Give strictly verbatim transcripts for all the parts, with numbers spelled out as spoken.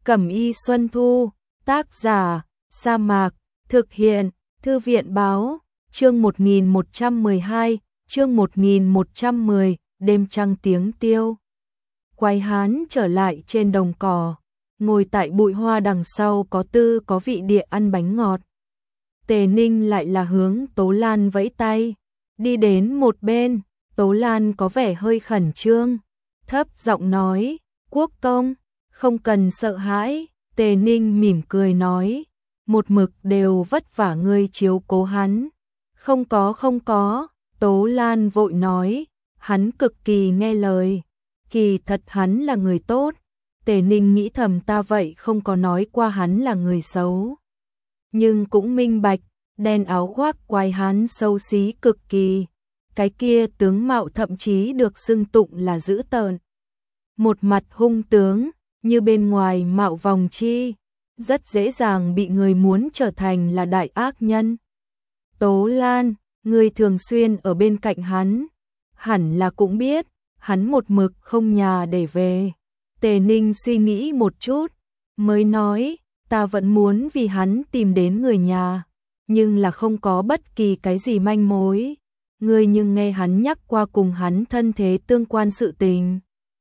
Cẩm y Xuân Thu, tác giả, Sa Mạc, thực hiện, Thư viện báo, chương một nghìn một trăm mười hai, chương một nghìn một trăm mười, đêm trăng tiếng tiêu. Quái hán trở lại trên đồng cỏ, ngồi tại bụi hoa đằng sau có tư có vị địa ăn bánh ngọt. Tề Ninh lại là hướng Tố Lan vẫy tay, đi đến một bên, Tố Lan có vẻ hơi khẩn trương, thấp giọng nói, quốc công, không cần sợ hãi. Tề Ninh mỉm cười nói, một mực đều vất vả ngươi chiếu cố hắn. Không có không có, Tố Lan vội nói, hắn cực kỳ nghe lời, kỳ thật hắn là người tốt. Tề Ninh nghĩ thầm ta vậy không có nói qua hắn là người xấu. Nhưng cũng minh bạch, đen áo khoác quái hán xấu xí cực kỳ. Cái kia tướng mạo thậm chí được xưng tụng là dữ tợn. Một mặt hung tướng, như bên ngoài mạo vòng chi, rất dễ dàng bị người muốn trở thành là đại ác nhân. Tố Lan, người thường xuyên ở bên cạnh hắn, hẳn là cũng biết, hắn một mực không nhà để về. Tề Ninh suy nghĩ một chút, mới nói, ta vẫn muốn vì hắn tìm đến người nhà, nhưng là không có bất kỳ cái gì manh mối. Ngươi nhưng nghe hắn nhắc qua cùng hắn thân thế tương quan sự tình.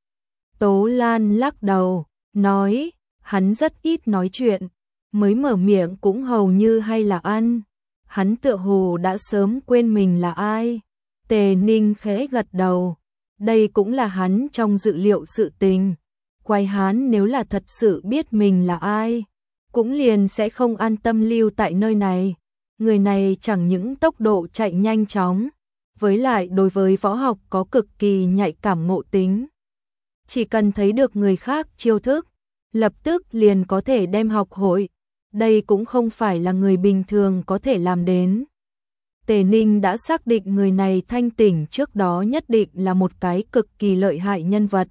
Tố Lan lắc đầu, nói, hắn rất ít nói chuyện, mới mở miệng cũng hầu như hay là ăn. Hắn tựa hồ đã sớm quên mình là ai. Tề Ninh khẽ gật đầu, đây cũng là hắn trong dự liệu sự tình. Quái hán nếu là thật sự biết mình là ai, cũng liền sẽ không an tâm lưu tại nơi này. Người này chẳng những tốc độ chạy nhanh chóng, với lại đối với võ học có cực kỳ nhạy cảm ngộ tính. Chỉ cần thấy được người khác chiêu thức, lập tức liền có thể đem học hội. Đây cũng không phải là người bình thường có thể làm đến. Tề Ninh đã xác định người này thanh tỉnh trước đó nhất định là một cái cực kỳ lợi hại nhân vật.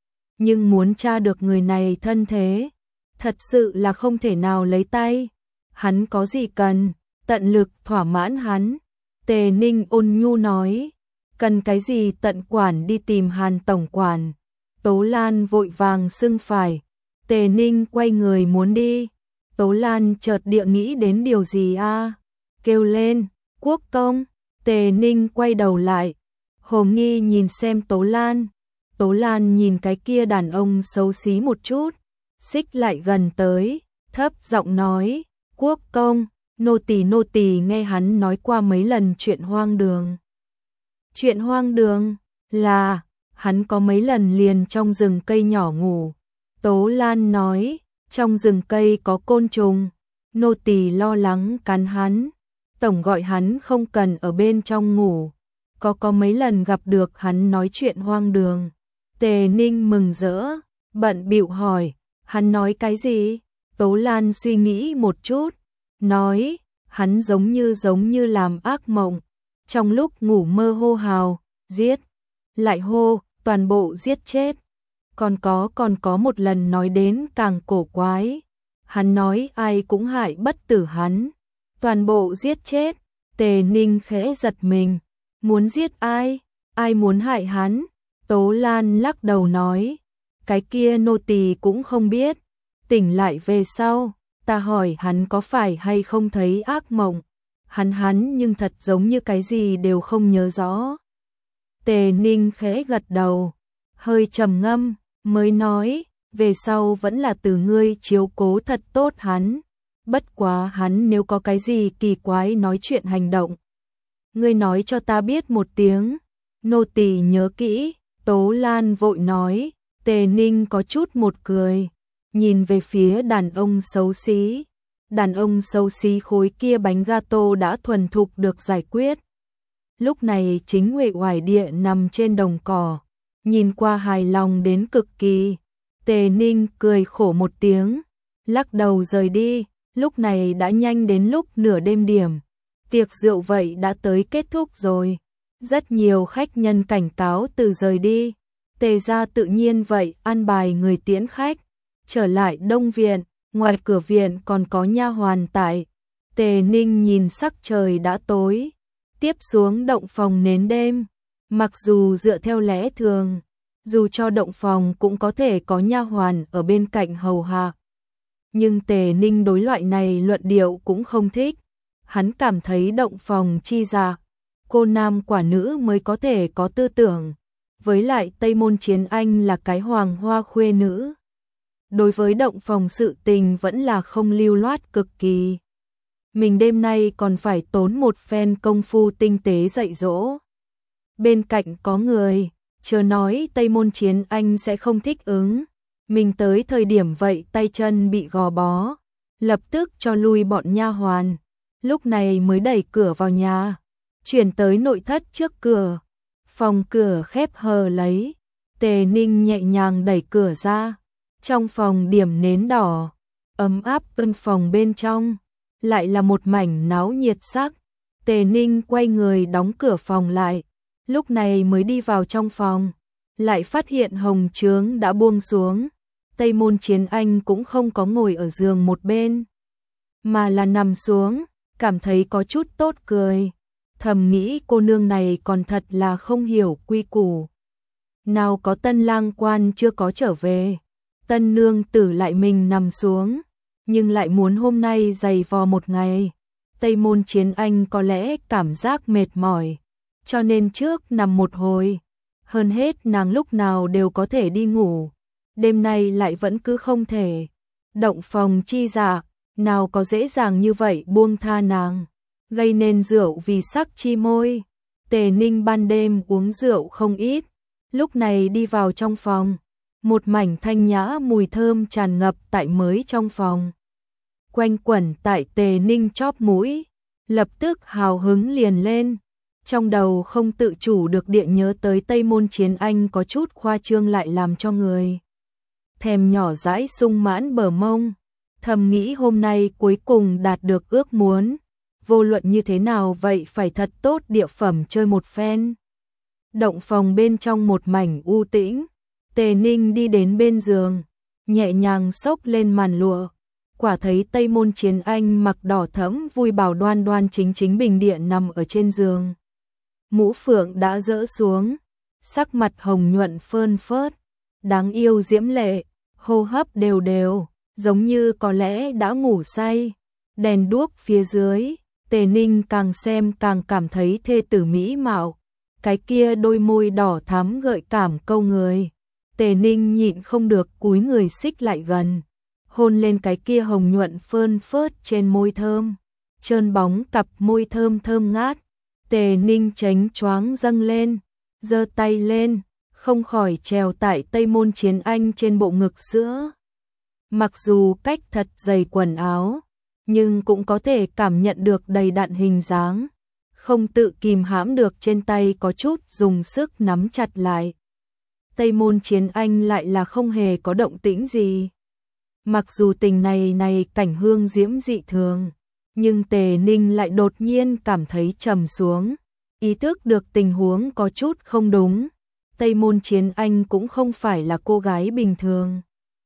Nhưng muốn tra được người này thân thế, thật sự là không thể nào lấy tay. Hắn có gì cần, tận lực thỏa mãn hắn. Tề Ninh ôn nhu nói, cần cái gì tận quản đi tìm Hàn tổng quản. Tố Lan vội vàng xưng phải. Tề Ninh quay người muốn đi. Tố Lan chợt địa nghĩ đến điều gì a, à? Kêu lên, quốc công. Tề Ninh quay đầu lại, hồ nghi nhìn xem Tố Lan. Tố Lan nhìn cái kia đàn ông xấu xí một chút, xích lại gần tới, thấp giọng nói, quốc công, nô tỳ nô tỳ nghe hắn nói qua mấy lần chuyện hoang đường. Chuyện hoang đường là, hắn có mấy lần liền trong rừng cây nhỏ ngủ. Tố Lan nói, trong rừng cây có côn trùng, nô tỳ lo lắng cắn hắn, tổng gọi hắn không cần ở bên trong ngủ. Có có mấy lần gặp được hắn nói chuyện hoang đường. Tề Ninh mừng rỡ, bận bịu hỏi, hắn nói cái gì? Tố Lan suy nghĩ một chút, nói, hắn giống như giống như làm ác mộng, trong lúc ngủ mơ hô hào, giết, lại hô, toàn bộ giết chết. Còn có còn có một lần nói đến càng cổ quái, hắn nói ai cũng hại bất tử hắn, toàn bộ giết chết. Tề Ninh khẽ giật mình, muốn giết ai? Ai muốn hại hắn? Tố Lan lắc đầu nói, cái kia nô tỳ cũng không biết, tỉnh lại về sau, ta hỏi hắn có phải hay không thấy ác mộng, hắn hắn nhưng thật giống như cái gì đều không nhớ rõ. Tề Ninh khẽ gật đầu, hơi trầm ngâm, mới nói, về sau vẫn là từ ngươi chiếu cố thật tốt hắn, bất quá hắn nếu có cái gì kỳ quái nói chuyện hành động, ngươi nói cho ta biết một tiếng, nô tỳ nhớ kỹ. Tố Lan vội nói. Tề Ninh có chút một cười, nhìn về phía đàn ông xấu xí. Đàn ông xấu xí khối kia bánh gato đã thuần thục được giải quyết. Lúc này chính Uệ Oải Địa nằm trên đồng cỏ, nhìn qua hài lòng đến cực kỳ. Tề Ninh cười khổ một tiếng, lắc đầu rời đi. Lúc này đã nhanh đến lúc nửa đêm điểm, tiệc rượu vậy đã tới kết thúc rồi. Rất nhiều khách nhân cảnh cáo từ rời đi. Tề gia tự nhiên vậy an bài người tiễn khách trở lại Đông viện. Ngoài cửa viện còn có nha hoàn tại. Tề Ninh nhìn sắc trời đã tối, tiếp xuống động phòng nến đêm. Mặc dù dựa theo lẽ thường, dù cho động phòng cũng có thể có nha hoàn ở bên cạnh hầu hạ, Nhưng Tề Ninh đối loại này luận điệu cũng không thích. Hắn cảm thấy động phòng chi dạ, cô nam quả nữ mới có thể có tư tưởng. Với lại Tây Môn Chiến Anh là cái hoàng hoa khuê nữ. Đối với động phòng sự tình vẫn là không lưu loát cực kỳ. Mình đêm nay còn phải tốn một phen công phu tinh tế dạy dỗ. Bên cạnh có người, chớ nói Tây Môn Chiến Anh sẽ không thích ứng. Mình tới thời điểm vậy tay chân bị gò bó, lập tức cho lui bọn nha hoàn, lúc này mới đẩy cửa vào nhà, chuyển tới nội thất trước cửa. Phòng cửa khép hờ lấy, Tề Ninh nhẹ nhàng đẩy cửa ra, trong phòng điểm nến đỏ, ấm áp ân phòng bên trong, lại là một mảnh náo nhiệt sắc. Tề Ninh quay người đóng cửa phòng lại, lúc này mới đi vào trong phòng, lại phát hiện hồng trướng đã buông xuống. Tây Môn Chiến Anh cũng không có ngồi ở giường một bên, mà là nằm xuống, cảm thấy có chút tốt cười. Thầm nghĩ cô nương này còn thật là không hiểu quy củ. Nào có tân lang quan chưa có trở về, tân nương tử lại mình nằm xuống, nhưng lại muốn hôm nay dày vò một ngày. Tây Môn Chiến Anh có lẽ cảm giác mệt mỏi, cho nên trước nằm một hồi. Hơn hết nàng lúc nào đều có thể đi ngủ, đêm nay lại vẫn cứ không thể. Động phòng chi dạ, nào có dễ dàng như vậy buông tha nàng, gây nên rượu vì sắc chi môi. Tề Ninh ban đêm uống rượu không ít, lúc này đi vào trong phòng, một mảnh thanh nhã mùi thơm tràn ngập tại mới trong phòng, quanh quẩn tại Tề Ninh chóp mũi, lập tức hào hứng liền lên. Trong đầu không tự chủ được điện nhớ tới Tây Môn Chiến Anh có chút khoa trương lại làm cho người thèm nhỏ dãi sung mãn bờ mông. Thầm nghĩ hôm nay cuối cùng đạt được ước muốn, vô luận như thế nào vậy phải thật tốt địa phẩm chơi một phen. Động phòng bên trong một mảnh u tĩnh, Tề Ninh đi đến bên giường, nhẹ nhàng xốc lên màn lụa, quả thấy Tây Môn Chiến Anh mặc đỏ thẫm vui bảo đoan đoan chính chính bình điện nằm ở trên giường. Mũ phượng đã rỡ xuống, sắc mặt hồng nhuận phơn phớt, đáng yêu diễm lệ, hô hấp đều đều, giống như có lẽ đã ngủ say. Đèn đuốc phía dưới, Tề Ninh càng xem càng cảm thấy thê tử mỹ mạo, cái kia đôi môi đỏ thắm gợi cảm câu người. Tề Ninh nhịn không được cúi người xích lại gần, hôn lên cái kia hồng nhuận phơn phớt trên môi thơm, trơn bóng cặp môi thơm thơm ngát. Tề Ninh chánh choáng dâng lên, giơ tay lên, không khỏi trèo tại Tây Môn Chiến Anh trên bộ ngực sữa. Mặc dù cách thật dày quần áo, nhưng cũng có thể cảm nhận được đầy đặn hình dáng, không tự kìm hãm được trên tay có chút dùng sức nắm chặt lại. Tây Môn Chiến Anh lại là không hề có động tĩnh gì. Mặc dù tình này này cảnh hương diễm dị thường, nhưng Tề Ninh lại đột nhiên cảm thấy trầm xuống, ý thức được tình huống có chút không đúng. Tây Môn Chiến Anh cũng không phải là cô gái bình thường.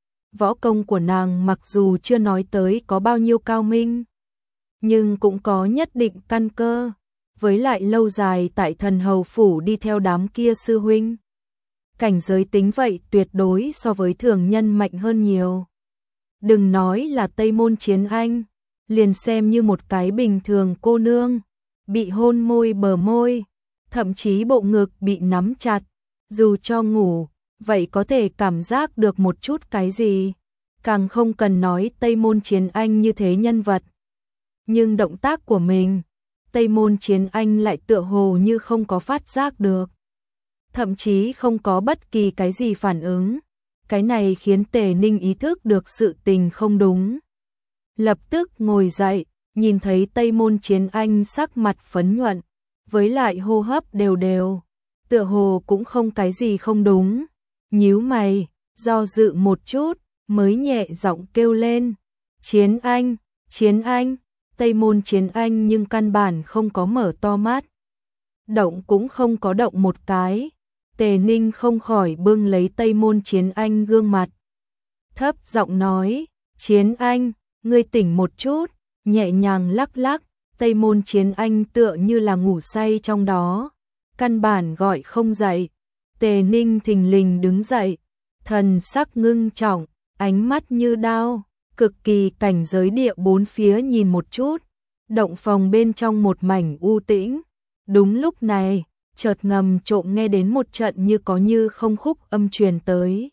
Võ công của nàng mặc dù chưa nói tới có bao nhiêu cao minh, nhưng cũng có nhất định căn cơ, với lại lâu dài tại Thần Hầu Phủ đi theo đám kia sư huynh. Cảnh giới tính vậy tuyệt đối so với thường nhân mạnh hơn nhiều. Đừng nói là Tây Môn Chiến Anh, liền xem như một cái bình thường cô nương, bị hôn môi bờ môi, thậm chí bộ ngực bị nắm chặt, dù cho ngủ, vậy có thể cảm giác được một chút cái gì, càng không cần nói Tây Môn Chiến Anh như thế nhân vật. Nhưng động tác của mình, Tây Môn Chiến Anh lại tựa hồ như không có phát giác được, thậm chí không có bất kỳ cái gì phản ứng. Cái này khiến Tề Ninh ý thức được sự tình không đúng. Lập tức ngồi dậy, nhìn thấy Tây Môn Chiến Anh sắc mặt phấn nhuận, với lại hô hấp đều đều, tựa hồ cũng không cái gì không đúng. Nhíu mày, do dự một chút, mới nhẹ giọng kêu lên, Chiến Anh, Chiến Anh. Tây Môn Chiến Anh nhưng căn bản không có mở to mắt, động cũng không có động một cái. Tề Ninh không khỏi bưng lấy Tây Môn Chiến Anh gương mặt, thấp giọng nói, Chiến Anh, ngươi tỉnh một chút. Nhẹ nhàng lắc lắc, Tây Môn Chiến Anh tựa như là ngủ say trong đó, căn bản gọi không dậy. Tề Ninh thình lình đứng dậy, thần sắc ngưng trọng, ánh mắt như đao, cực kỳ cảnh giới địa bốn phía nhìn một chút, động phòng bên trong một mảnh u tĩnh. Đúng lúc này, chợt ngầm trộm nghe đến một trận như có như không khúc âm truyền tới.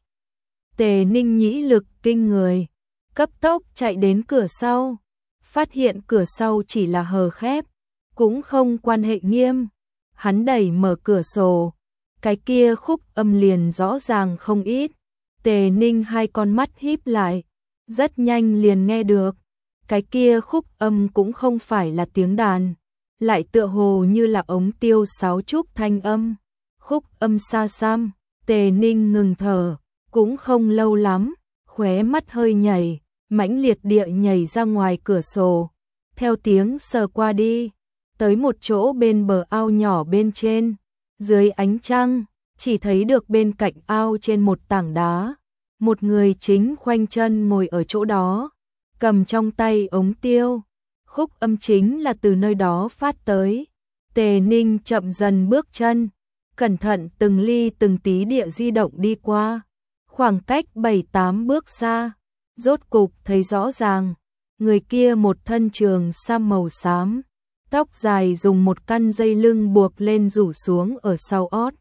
Tề Ninh nhĩ lực kinh người, cấp tốc chạy đến cửa sau, phát hiện cửa sau chỉ là hờ khép, cũng không quan hệ nghiêm. Hắn đẩy mở cửa sổ, cái kia khúc âm liền rõ ràng không ít. Tề Ninh hai con mắt híp lại, rất nhanh liền nghe được. Cái kia khúc âm cũng không phải là tiếng đàn, lại tựa hồ như là ống tiêu sáo trúc thanh âm. Khúc âm xa xăm, Tề Ninh ngừng thở, cũng không lâu lắm, khóe mắt hơi nhảy, mãnh liệt địa nhảy ra ngoài cửa sổ. Theo tiếng sờ qua đi, tới một chỗ bên bờ ao nhỏ bên trên, dưới ánh trăng, chỉ thấy được bên cạnh ao trên một tảng đá, một người chính khoanh chân ngồi ở chỗ đó, cầm trong tay ống tiêu. Khúc âm chính là từ nơi đó phát tới. Tề Ninh chậm dần bước chân, cẩn thận từng ly từng tí địa di động đi qua, khoảng cách bảy tám bước xa, rốt cục thấy rõ ràng, người kia một thân trường sam màu xám, tóc dài dùng một căn dây lưng buộc lên rủ xuống ở sau ót.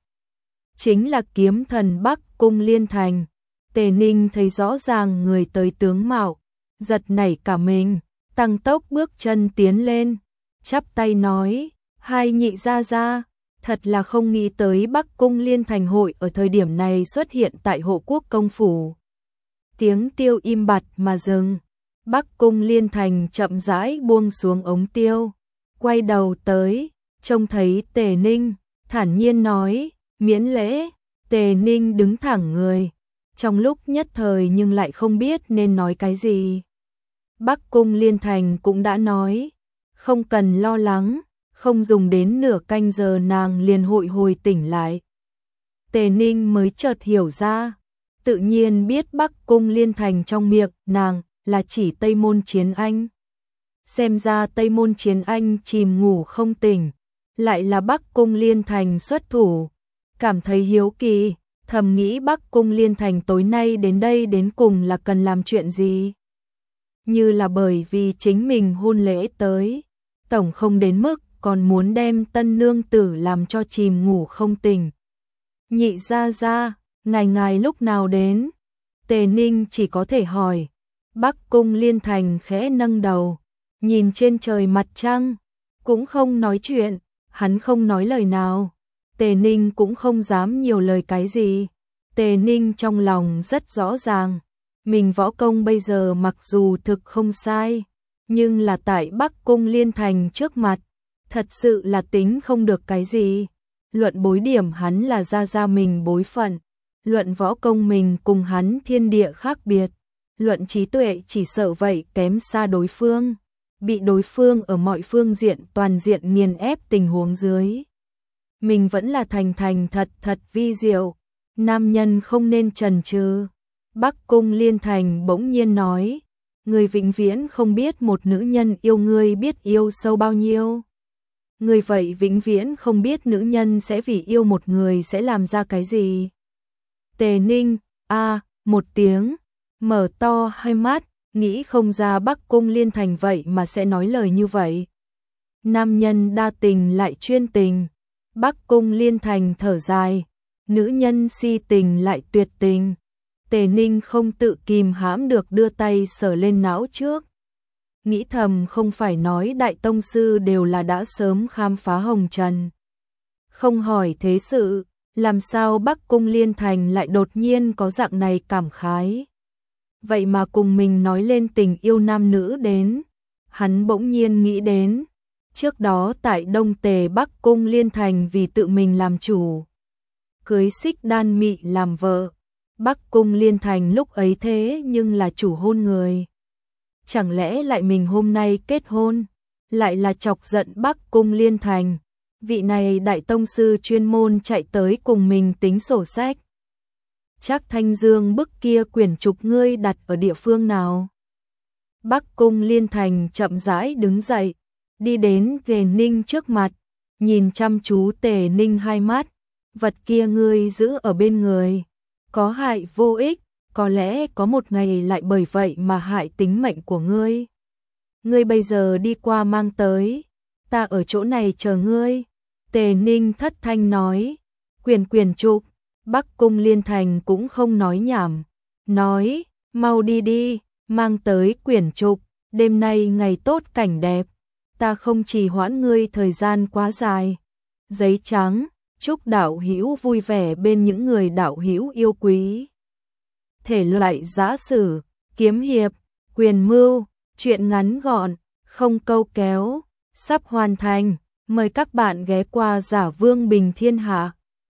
Chính là kiếm thần Bắc Cung Liên Thành. Tề Ninh thấy rõ ràng người tới tướng mạo, giật nảy cả mình, tăng tốc bước chân tiến lên, chắp tay nói, hai nhị gia gia, thật là không nghĩ tới Bắc Cung Liên Thành hội ở thời điểm này xuất hiện tại Hộ Quốc công phủ. Tiếng tiêu im bặt mà dừng, Bắc Cung Liên Thành chậm rãi buông xuống ống tiêu, quay đầu tới, trông thấy Tề Ninh, thản nhiên nói, miễn lễ. Tề Ninh đứng thẳng người, trong lúc nhất thời nhưng lại không biết nên nói cái gì. Bắc Cung Liên Thành cũng đã nói, không cần lo lắng, không dùng đến nửa canh giờ nàng liền hội hồi tỉnh lại. Tề Ninh mới chợt hiểu ra, tự nhiên biết Bắc Cung Liên Thành trong miệng nàng là chỉ Tây Môn Chiến Anh. Xem ra Tây Môn Chiến Anh chìm ngủ không tỉnh, lại là Bắc Cung Liên Thành xuất thủ. Cảm thấy hiếu kỳ, thầm nghĩ Bắc Cung Liên Thành tối nay đến đây đến cùng là cần làm chuyện gì? Như là bởi vì chính mình hôn lễ tới, tổng không đến mức còn muốn đem tân nương tử làm cho chìm ngủ không tỉnh. Nhị gia gia, ngài ngài lúc nào đến? Tề Ninh chỉ có thể hỏi. Bắc Cung Liên Thành khẽ nâng đầu, nhìn trên trời mặt trăng, cũng không nói chuyện, hắn không nói lời nào. Tề Ninh cũng không dám nhiều lời cái gì. Tề Ninh trong lòng rất rõ ràng, mình võ công bây giờ mặc dù thực không sai, nhưng là tại Bắc Cung Liên Thành trước mặt, thật sự là tính không được cái gì. Luận bối điểm hắn là gia gia mình bối phận, luận võ công mình cùng hắn thiên địa khác biệt, luận trí tuệ chỉ sợ vậy kém xa đối phương, bị đối phương ở mọi phương diện toàn diện nghiền ép tình huống dưới. Mình vẫn là thành thành thật thật vi diệu, nam nhân không nên chần chừ. Bắc Cung Liên Thành bỗng nhiên nói, người vĩnh viễn không biết một nữ nhân yêu ngươi biết yêu sâu bao nhiêu. Người vậy vĩnh viễn không biết nữ nhân sẽ vì yêu một người sẽ làm ra cái gì. Tề Ninh, a một tiếng, mở to hai mắt, nghĩ không ra Bắc Cung Liên Thành vậy mà sẽ nói lời như vậy. Nam nhân đa tình lại chuyên tình. Bắc Cung Liên Thành thở dài, nữ nhân si tình lại tuyệt tình. Tề Ninh không tự kìm hãm được đưa tay sờ lên não trước. Nghĩ thầm không phải nói đại tông sư đều là đã sớm khám phá hồng trần. Không hỏi thế sự, làm sao Bắc Cung Liên Thành lại đột nhiên có dạng này cảm khái. Vậy mà cùng mình nói lên tình yêu nam nữ đến, hắn bỗng nhiên nghĩ đến. Trước đó tại Đông Tề Bắc Cung Liên Thành vì tự mình làm chủ, cưới Xích Đan Mị làm vợ. Bắc Cung Liên Thành lúc ấy thế nhưng là chủ hôn người. Chẳng lẽ lại mình hôm nay kết hôn, lại là chọc giận Bắc Cung Liên Thành. Vị này đại tông sư chuyên môn chạy tới cùng mình tính sổ sách. Chắc Thanh Dương bức kia quyển trục ngươi đặt ở địa phương nào? Bắc Cung Liên Thành chậm rãi đứng dậy, đi đến Tề Ninh trước mặt, nhìn chăm chú Tề Ninh hai mắt, vật kia ngươi giữ ở bên người, có hại vô ích, có lẽ có một ngày lại bởi vậy mà hại tính mệnh của ngươi. Ngươi bây giờ đi qua mang tới, ta ở chỗ này chờ ngươi. Tề Ninh thất thanh nói, quyền quyền trục, Bắc Cung Liên Thành cũng không nói nhảm, nói, mau đi đi, mang tới quyển trục, đêm nay ngày tốt cảnh đẹp, ta không trì hoãn ngươi thời gian quá dài. Giấy trắng, chúc đạo hữu vui vẻ bên những người đạo hữu yêu quý. Thể loại giã sử, kiếm hiệp, quyền mưu, truyện ngắn gọn, không câu kéo, sắp hoàn thành, mời các bạn ghé qua Giả Vương Bình Thiên Hạ.